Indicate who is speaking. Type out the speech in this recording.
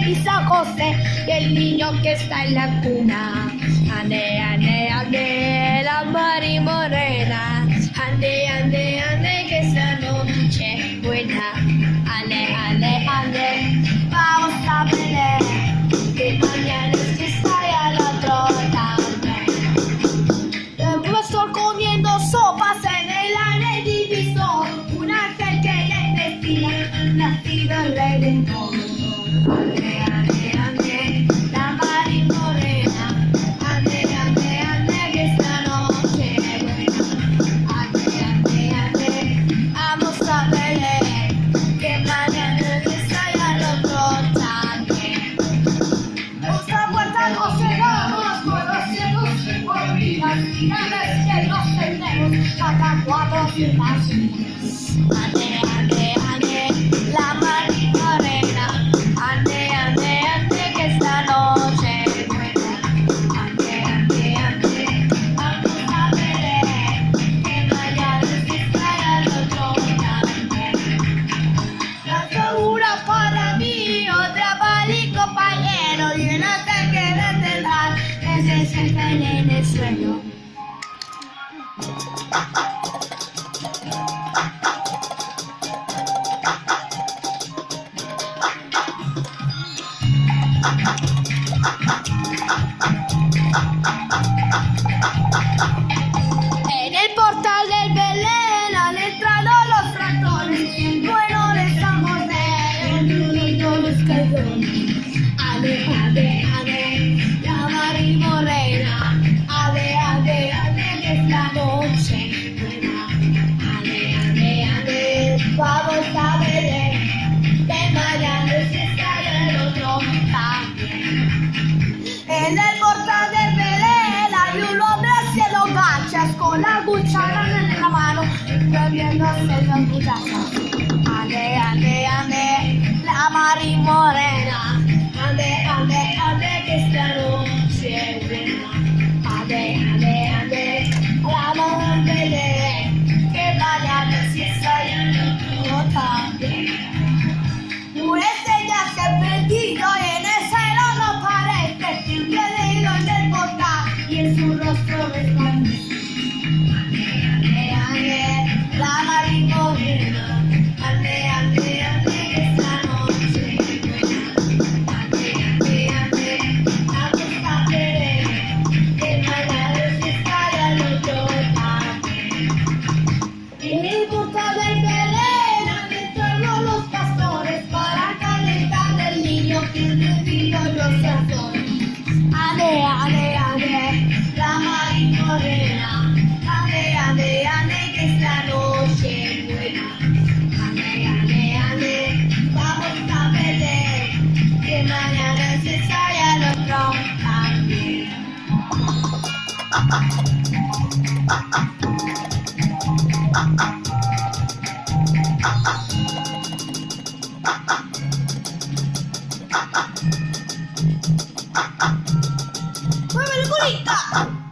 Speaker 1: y San José y el niño que está en la cuna. Ande, ande, ande, la Mari Morena. Ande, ande, ande, que esta noche buena. Ande, ande, ande, vamos a Belén, que mañana es fiesta y al otro también. El pastor comiendo sopas en el aire divisó un ángel que le decía, nacido el Redentor. Ande, ande, ande, la Mari Morena. Ande, ande, ande, que esta noche buena. Ande, ande, ande, vamos a Belén, que mañana es fiesta y al otro también. Nuestra puerta nos cerramos por los cielos y por vidas y ganas que nos tenemos cada 4 ciudades. Ande, ande, ande, la Mari Morena. Ande, ande, ande, que esta noche es buena. Ande, ande, ande, vamos a Belén, que mañana es fiesta y al otro también. La segura para mí, otra para el compañero, y una te quiere tendrás, ese es el que en el suelo. En el portal del Belén han entrado los tractores y el bueno de San José, el todos los calzones. Ade, ade, ade, la Mari Morena. Ade, ade, ade, que esta noche buena. Ade, ade, ade, vamos a Belén, que mañana es fiesta y el otro también. En el portal del Belén hay un hombre haciendo gachas con la cuchara en la mano, bebiéndose las muchachas. Ande, ande, ande, la Mari Morena. Ande, ande, ande, que esta noche es buena. Ande, ande, ande, vamos a Belén, que mañana es fiesta y el otro también. Una estrella que he perdido y en el cielo no parece, siempre he leído en el portal y en su rostro resplandece. Ande, ande, ande, la Mari Morena. Ande, ande, ande, que esta noche es buena. Ande, ande, ande, vamos a Belén, que mañana es fiesta y al otro también. En el portal del Belén han entrado los pastores para calentar el niño que recibió los razones. Ande, ande, ande, la Mari Morena. Ande, ande, ande, que esta noche es buena. Ande, ande, ande, vamos a Belén, que mañana es fiesta y al otro también. ¡Mueve el culito!